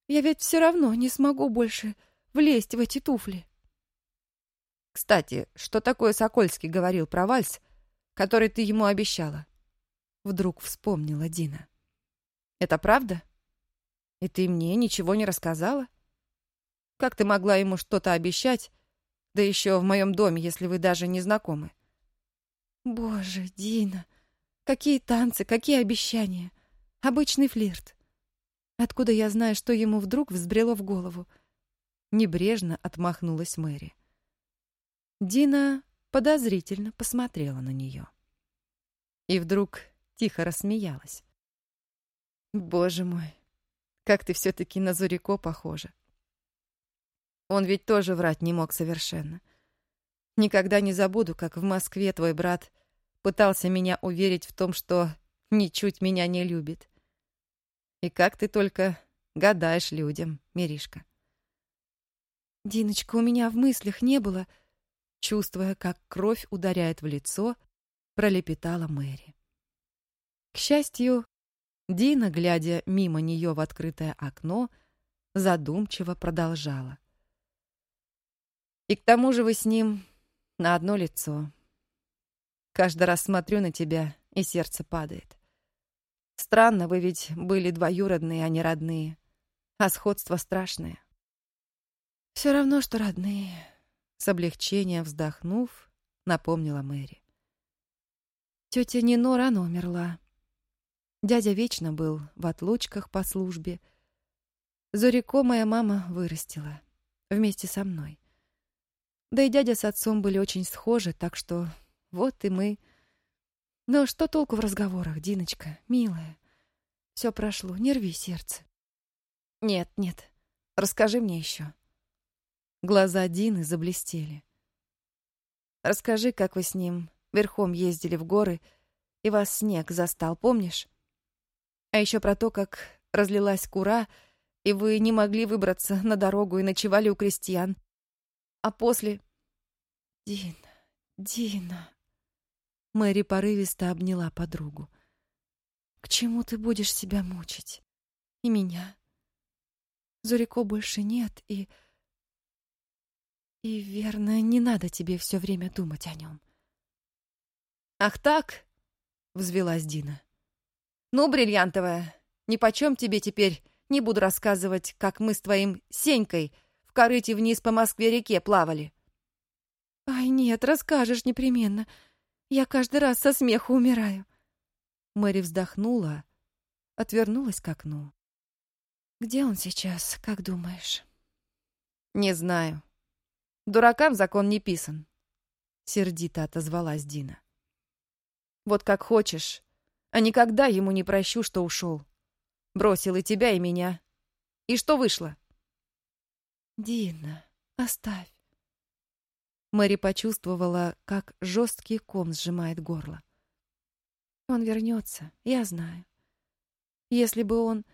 Speaker 1: Я ведь все равно не смогу больше влезть в эти туфли.
Speaker 2: Кстати, что такое Сокольский говорил про вальс, который ты ему обещала? Вдруг вспомнила Дина. Это правда? И ты мне ничего не рассказала? Как ты могла ему что-то обещать, да еще в моем доме, если вы даже не знакомы?
Speaker 1: Боже, Дина, какие танцы, какие обещания. Обычный флирт. Откуда я знаю, что ему вдруг взбрело в голову? Небрежно отмахнулась Мэри. Дина подозрительно посмотрела на нее. И вдруг тихо рассмеялась. Боже мой, как ты все-таки на Зурико похожа. Он ведь тоже врать не мог совершенно. Никогда не забуду, как в Москве твой брат пытался меня уверить в том, что ничуть меня не любит. И как ты только гадаешь людям, Миришка. Диночка, у меня в мыслях не было, чувствуя, как кровь ударяет в лицо, пролепетала Мэри. К счастью, Дина, глядя мимо нее в открытое окно, задумчиво продолжала. И к тому же вы с ним на одно лицо. Каждый раз смотрю на тебя, и сердце падает. Странно, вы ведь были двоюродные, а не родные. А сходство страшное. Все равно, что родные. С облегчением вздохнув, напомнила Мэри. Тетя Нино рано умерла. Дядя вечно был в отлучках по службе. Зурико моя мама вырастила. Вместе со мной. Да и дядя с отцом были очень схожи, так что вот и мы... Но что толку в разговорах, Диночка, милая? Все прошло, не рви сердце. Нет, нет, расскажи мне еще. Глаза Дины заблестели. Расскажи, как вы с ним верхом ездили в горы, и вас снег застал, помнишь? А еще про то, как разлилась кура, и вы не могли выбраться на дорогу и ночевали у крестьян. А после... Дина, Дина... Мэри порывисто обняла подругу. «К чему ты будешь себя мучить? И меня? Зурико больше нет, и... И, верно, не надо тебе все время думать о нем». «Ах так?» — взвилась Дина. «Ну, бриллиантовая, нипочем тебе теперь не буду рассказывать, как мы с твоим Сенькой в корыте вниз по Москве-реке плавали». «Ай, нет, расскажешь непременно. Я каждый раз со смеху умираю». Мэри вздохнула, отвернулась к окну. «Где он сейчас, как думаешь?» «Не знаю. Дуракам закон не писан», — сердито отозвалась Дина. «Вот как хочешь, а никогда ему не прощу, что ушел. Бросил и тебя, и меня. И что вышло?» «Дина, оставь». Мэри почувствовала, как жесткий ком сжимает горло. «Он вернется, я знаю. Если бы он...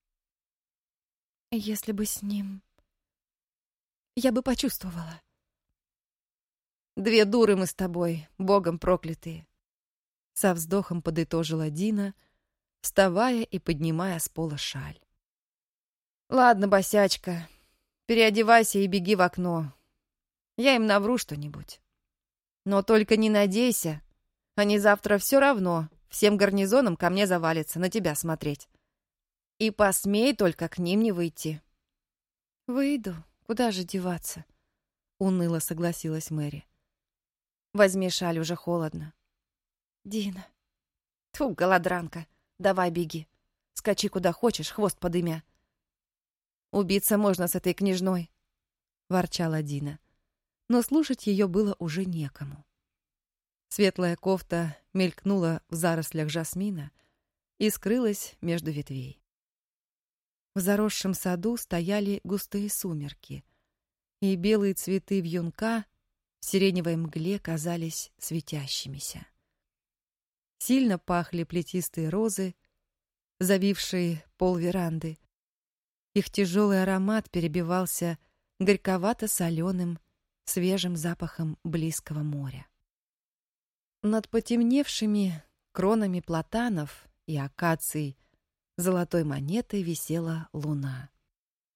Speaker 1: Если бы с ним... Я бы почувствовала». «Две дуры мы с тобой, богом проклятые», — со вздохом подытожила Дина, вставая и поднимая с пола шаль. «Ладно, босячка, переодевайся и беги в окно. Я им навру что-нибудь. Но только не надейся, они завтра все равно всем гарнизоном ко мне завалятся на тебя смотреть. И посмей только к ним не выйти». «Выйду, куда же деваться?» — уныло согласилась Мэри. «Возьми шаль, уже холодно». «Дина». «Тьфу, голодранка, давай беги. Скачи куда хочешь, хвост подымя». «Убиться можно с этой княжной», — ворчала Дина. Но слушать ее было уже некому. Светлая кофта мелькнула в зарослях жасмина и скрылась между ветвей. В заросшем саду стояли густые сумерки, и белые цветы вьюнка в сиреневой мгле казались светящимися. Сильно пахли плетистые розы, завившие пол веранды. Их тяжелый аромат перебивался горьковато-соленым, свежим запахом близкого моря. Над потемневшими кронами платанов и акаций золотой монетой висела луна.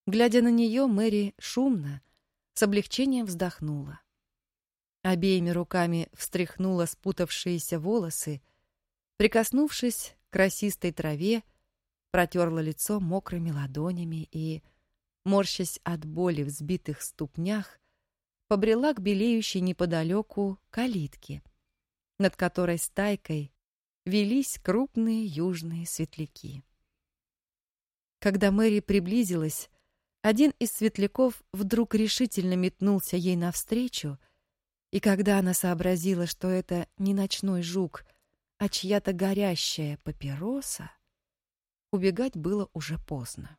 Speaker 1: Глядя на нее, Мэри шумно, с облегчением вздохнула. Обеими руками встряхнула спутавшиеся волосы, прикоснувшись к росистой траве, протерла лицо мокрыми ладонями и, морщась от боли в сбитых ступнях, побрела к белеющей неподалеку калитке, над которой стайкой велись крупные южные светляки. Когда Мэри приблизилась, один из светляков вдруг решительно метнулся ей навстречу, и когда она сообразила, что это не ночной жук, а чья-то горящая папироса, убегать было уже поздно.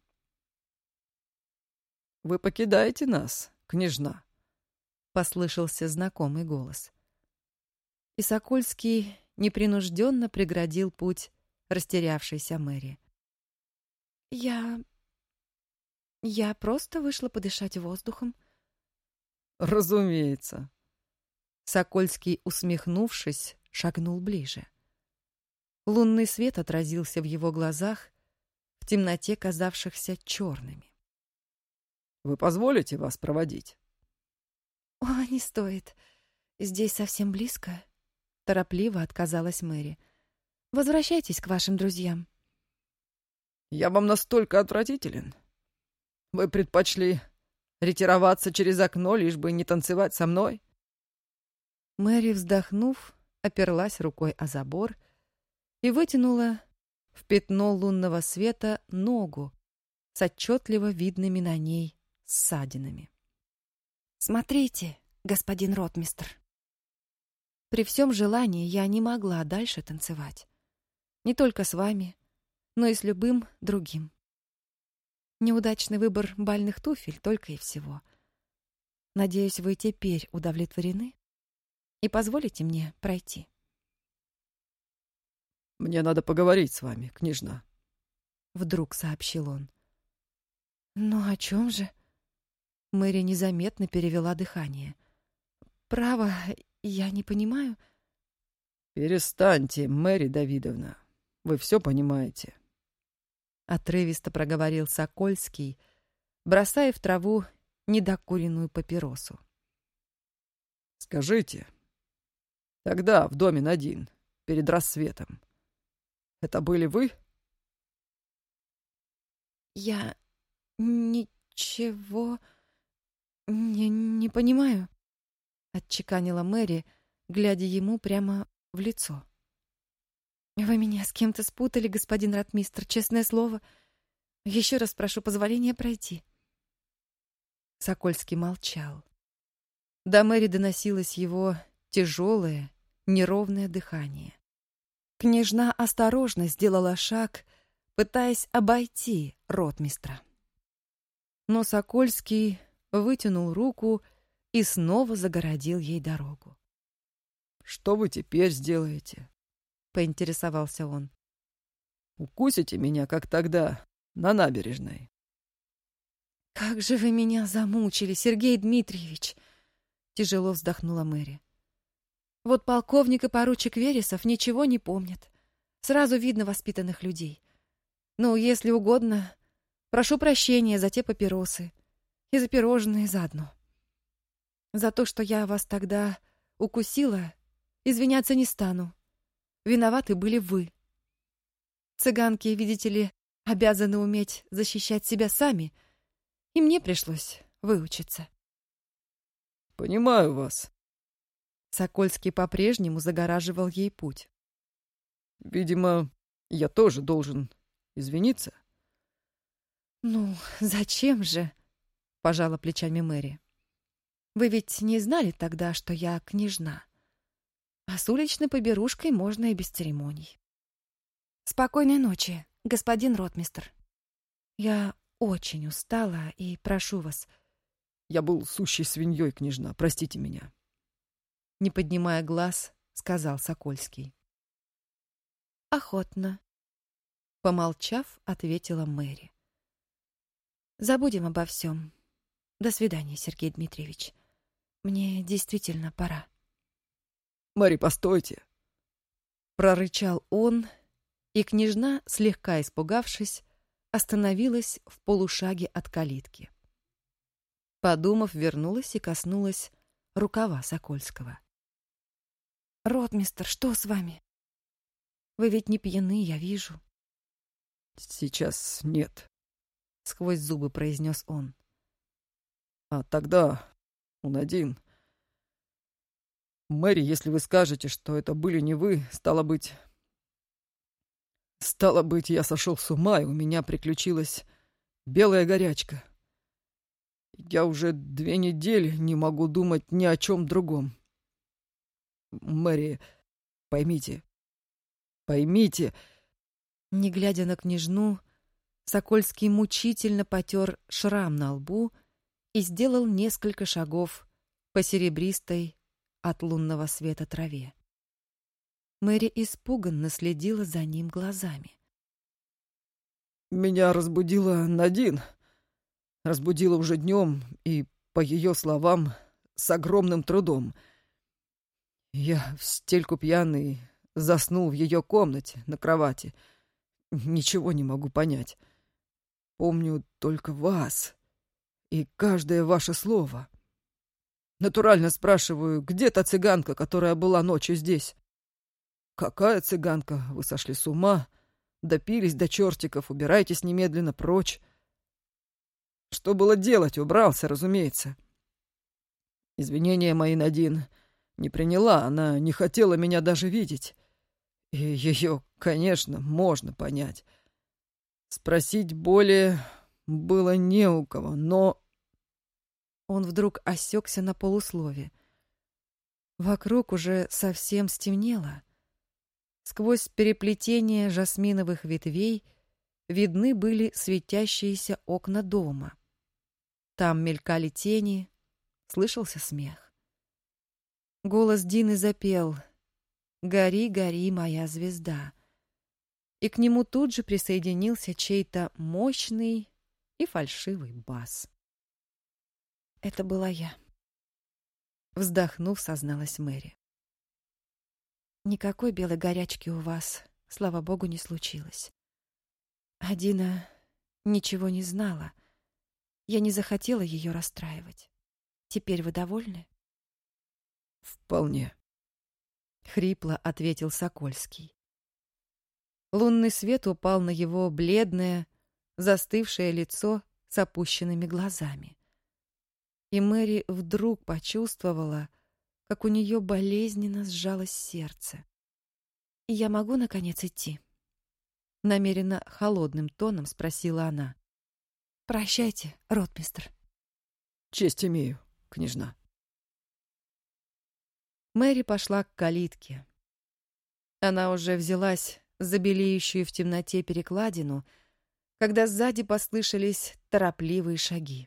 Speaker 3: «Вы покидаете нас, княжна?»
Speaker 1: — послышался знакомый голос. И Сокольский непринужденно преградил путь растерявшейся Мэри. «Я... я просто вышла подышать воздухом».
Speaker 3: «Разумеется».
Speaker 1: Сокольский, усмехнувшись, шагнул ближе. Лунный свет отразился в его глазах, в темноте казавшихся черными.
Speaker 3: «Вы позволите вас проводить?»
Speaker 1: «О, не стоит. Здесь совсем близко», — торопливо отказалась Мэри. «Возвращайтесь к вашим друзьям».
Speaker 3: «Я вам настолько отвратителен? Вы предпочли ретироваться через окно, лишь бы не танцевать со мной?»
Speaker 1: Мэри, вздохнув, оперлась рукой о забор и вытянула в пятно лунного света ногу с отчетливо видными на ней ссадинами. «Смотрите, господин ротмистр. При всем желании я не могла дальше танцевать. Не только с вами, но и с любым другим. Неудачный выбор бальных туфель только и всего. Надеюсь, вы теперь удовлетворены и позволите мне пройти».
Speaker 3: «Мне надо поговорить с вами, княжна»,
Speaker 1: — вдруг сообщил он. «Ну о чем же?» Мэри незаметно перевела дыхание. «Право, я не понимаю».
Speaker 3: «Перестаньте, Мэри Давидовна. Вы все понимаете».
Speaker 1: Отрывисто проговорил Сокольский, бросая в траву недокуренную папиросу.
Speaker 3: «Скажите, тогда в доме Надин, перед рассветом, это были вы?»
Speaker 1: «Я ничего не, не понимаю», — отчеканила Мэри, глядя ему прямо в лицо. «Вы меня с кем-то спутали, господин ротмистр, честное слово. Еще раз прошу позволения пройти». Сокольский молчал. До Мэри доносилось его тяжелое, неровное дыхание. Княжна осторожно сделала шаг, пытаясь обойти ротмистра. Но Сокольский вытянул руку и снова загородил ей дорогу.
Speaker 3: «Что вы теперь сделаете?»
Speaker 1: — поинтересовался он.
Speaker 3: «Укусите меня, как тогда, на набережной?»
Speaker 1: «Как же вы меня замучили, Сергей Дмитриевич!» — тяжело вздохнула Мэри. «Вот полковник и поручик Вересов ничего не помнят. Сразу видно воспитанных людей. Ну, если угодно, прошу прощения за те папиросы и за пирожные заодно. За то, что я вас тогда укусила, извиняться не стану. Виноваты были вы. Цыганки, видите ли, обязаны уметь защищать себя сами, и мне пришлось выучиться».
Speaker 3: «Понимаю вас».
Speaker 1: Сокольский по-прежнему загораживал ей путь.
Speaker 3: «Видимо, я тоже должен извиниться».
Speaker 1: «Ну, зачем же?» — пожала плечами Мэри. «Вы ведь не знали тогда, что я княжна. А с уличной поберушкой можно и без церемоний. Спокойной ночи, господин ротмистр. Я очень устала и прошу вас...»
Speaker 3: «Я был сущей свиньей, княжна, простите меня».
Speaker 1: Не поднимая глаз, сказал Сокольский. «Охотно», — помолчав, ответила Мэри. «Забудем обо всем. До свидания, Сергей Дмитриевич. Мне действительно пора».
Speaker 3: «Мэри, постойте!»
Speaker 1: Прорычал он, и княжна, слегка испугавшись, остановилась в полушаге от калитки. Подумав, вернулась и коснулась рукава Сокольского. «Ротмистр, что с вами? Вы ведь не пьяны, я вижу».
Speaker 3: «Сейчас нет»,
Speaker 1: — сквозь зубы произнес он.
Speaker 3: «А тогда он один. Мэри, если вы скажете, что это были не вы, стало быть... Стало быть, я сошел с ума, и у меня приключилась белая горячка. Я уже две недели не могу думать ни о чем другом. Мэри, поймите, поймите...»
Speaker 1: Не глядя на княжну, Сокольский мучительно потер шрам на лбу и сделал несколько шагов по серебристой от лунного света траве. Мэри испуганно следила за ним глазами.
Speaker 3: «Меня разбудила Надин. Разбудила уже днем и, по ее словам, с огромным трудом. Я в стельку пьяный заснул в ее комнате на кровати. Ничего не могу понять. Помню только вас и каждое ваше слово. Натурально спрашиваю, где та цыганка, которая была ночью здесь? Какая цыганка? Вы сошли с ума? Допились до чертиков, убирайтесь немедленно прочь. Что было делать? Убрался, разумеется. Извинения мои Надин не приняла, она не хотела меня даже видеть. И ее, конечно, можно понять. Спросить более было не у кого, но...
Speaker 1: Он вдруг осекся на полуслове. Вокруг уже совсем стемнело. Сквозь переплетение жасминовых ветвей видны были светящиеся окна дома. Там мелькали тени, слышался смех. Голос Дины запел «Гори, гори, моя звезда». И к нему тут же присоединился чей-то мощный и фальшивый бас. «Это была я», — вздохнув, созналась Мэри. «Никакой белой горячки у вас, слава богу, не случилось. А Дина ничего не знала. Я не захотела ее расстраивать. Теперь вы довольны?»
Speaker 3: «Вполне»,
Speaker 1: — хрипло ответил Сокольский. Лунный свет упал на его бледное, застывшее лицо с опущенными глазами. И Мэри вдруг почувствовала, как у нее болезненно сжалось сердце. «Я могу, наконец, идти?» Намеренно холодным тоном спросила она. «Прощайте, ротмистр».
Speaker 3: «Честь имею, княжна».
Speaker 1: Мэри пошла к калитке. Она уже взялась за белеющую в темноте перекладину, когда сзади послышались торопливые шаги.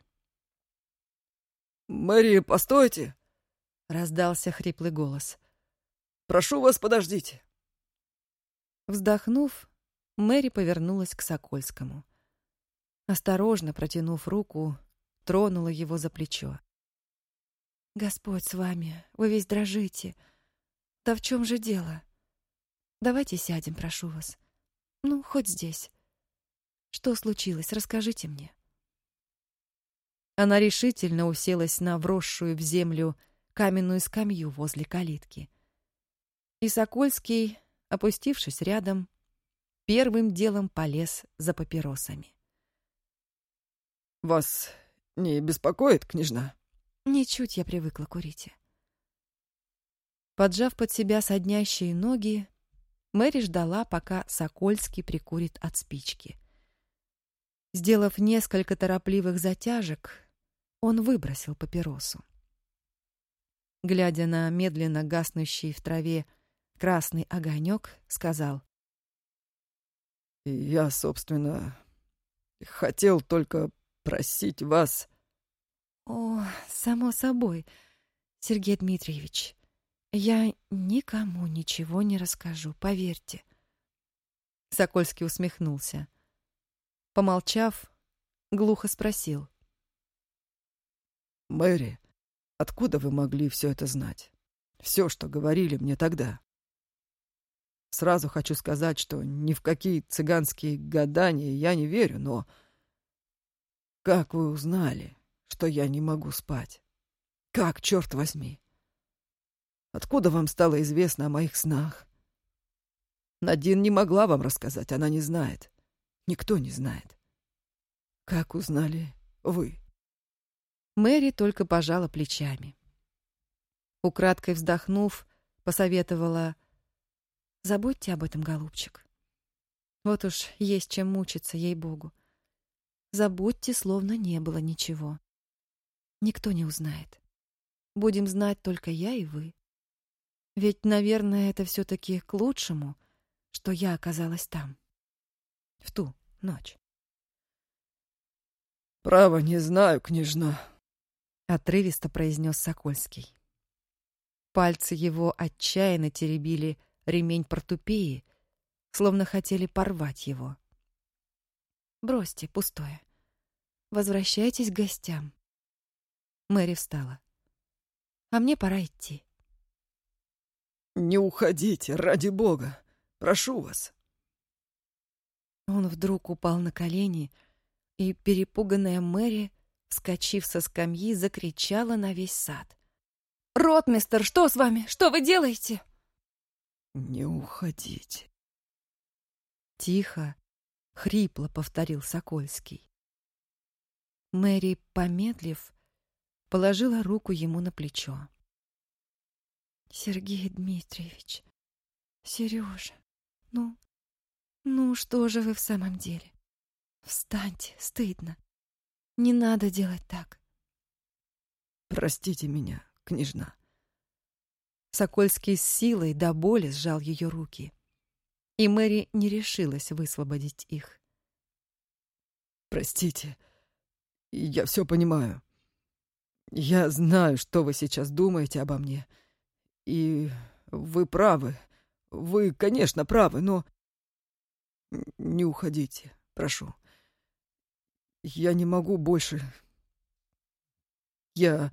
Speaker 3: «Мэри, постойте!»
Speaker 1: — раздался хриплый голос.
Speaker 3: «Прошу вас, подождите!»
Speaker 1: Вздохнув, Мэри повернулась к Сокольскому. Осторожно протянув руку, тронула его за плечо. «Господь с вами, вы весь дрожите. Да в чем же дело? Давайте сядем, прошу вас. Ну, хоть здесь. Что случилось, расскажите мне». Она решительно уселась на вросшую в землю каменную скамью возле калитки. И Сокольский, опустившись рядом, первым делом полез за папиросами.
Speaker 3: «Вас не беспокоит, княжна?»
Speaker 1: Ничуть, я привыкла курить. Поджав под себя соднящие ноги, Мэри ждала, пока Сокольский прикурит от спички. Сделав несколько торопливых затяжек, он выбросил папиросу. Глядя на медленно гаснущий в траве красный огонек, сказал:
Speaker 3: «Я, собственно, хотел только просить вас...»
Speaker 1: «О, само собой, Сергей Дмитриевич, я никому ничего не расскажу, поверьте». Сокольский усмехнулся. Помолчав, глухо спросил:
Speaker 3: «Мэри, откуда вы могли все это знать? Все, что говорили мне тогда?» Сразу хочу сказать, что ни в какие цыганские гадания я не верю, но... Как вы узнали, что я не могу спать? Как, черт возьми? Откуда вам стало известно о моих снах? Надин не могла вам рассказать, она не знает. Никто не знает. Как узнали вы?
Speaker 1: Мэри только пожала плечами. Украдкой вздохнув, посоветовала: «Забудьте об этом, голубчик. Вот уж есть чем мучиться, ей-богу. Забудьте, словно не было ничего. Никто не узнает. Будем знать только я и вы. Ведь, наверное, это все-таки к лучшему, что я оказалась там. В ту ночь».
Speaker 3: «Право, не знаю, княжна»,
Speaker 1: — отрывисто произнес Сокольский. Пальцы его отчаянно теребили ремень портупеи, словно хотели порвать его. «Бросьте, пустое. Возвращайтесь к гостям». Мэри встала. «А мне пора идти».
Speaker 3: «Не уходите, ради бога! Прошу вас!»
Speaker 1: Он вдруг упал на колени, и перепуганная Мэри, вскочив со скамьи, закричала на весь сад: «Ротмистер, что с вами? Что вы делаете?»
Speaker 3: «Не уходите!»
Speaker 1: Тихо, хрипло повторил Сокольский. Мэри, помедлив, положила руку ему на плечо. «Сергей Дмитриевич, Сережа, ну, ну что же вы в самом деле? Встаньте, стыдно. Не надо делать так».
Speaker 3: «Простите меня, княжна».
Speaker 1: Сокольский с силой до боли сжал ее руки, и Мэри не решилась высвободить их.
Speaker 3: «Простите, я все понимаю. Я знаю, что вы сейчас думаете обо мне. И вы правы. Вы, конечно, правы, но... Не уходите, прошу. Я не могу больше... Я...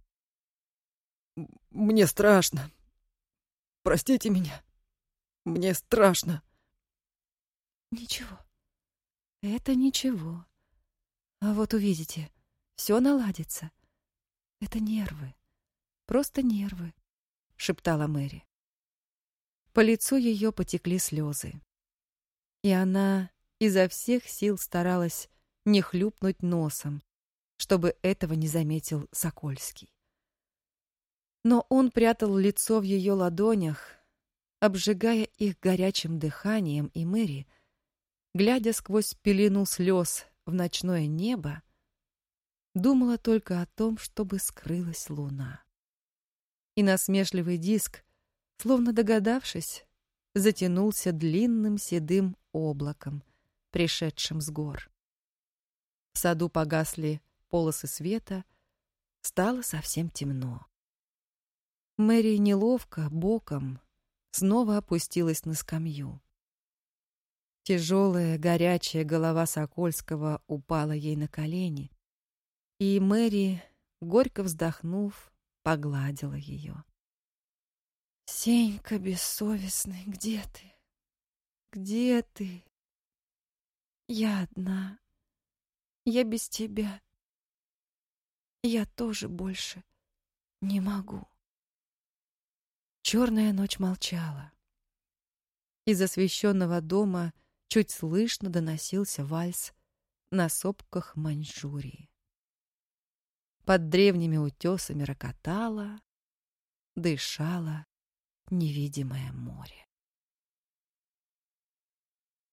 Speaker 3: Мне страшно. Простите меня. Мне страшно».
Speaker 1: «Ничего, это ничего. А вот увидите, все наладится. Это нервы, просто нервы», — шептала Мэри. По лицу ее потекли слезы, и она изо всех сил старалась не хлюпнуть носом, чтобы этого не заметил Сокольский. Но он прятал лицо в ее ладонях, обжигая их горячим дыханием, и Мэри, глядя сквозь пелену слез в ночное небо, думала только о том, чтобы скрылась луна. И насмешливый диск, словно догадавшись, затянулся длинным седым облаком, пришедшим с гор. В саду погасли полосы света, стало совсем темно. Мэри неловко, боком, снова опустилась на скамью. Тяжелая, горячая голова Сокольского упала ей на колени, и Мэри, горько вздохнув, погладила ее. «Сенька бессовестный, где ты? Где ты? Я одна. Я без тебя. Я тоже больше не могу». Черная ночь молчала. Из освещенного дома чуть слышно доносился вальс на сопках Маньчжурии. Под древними утесами рокотало, дышало невидимое море.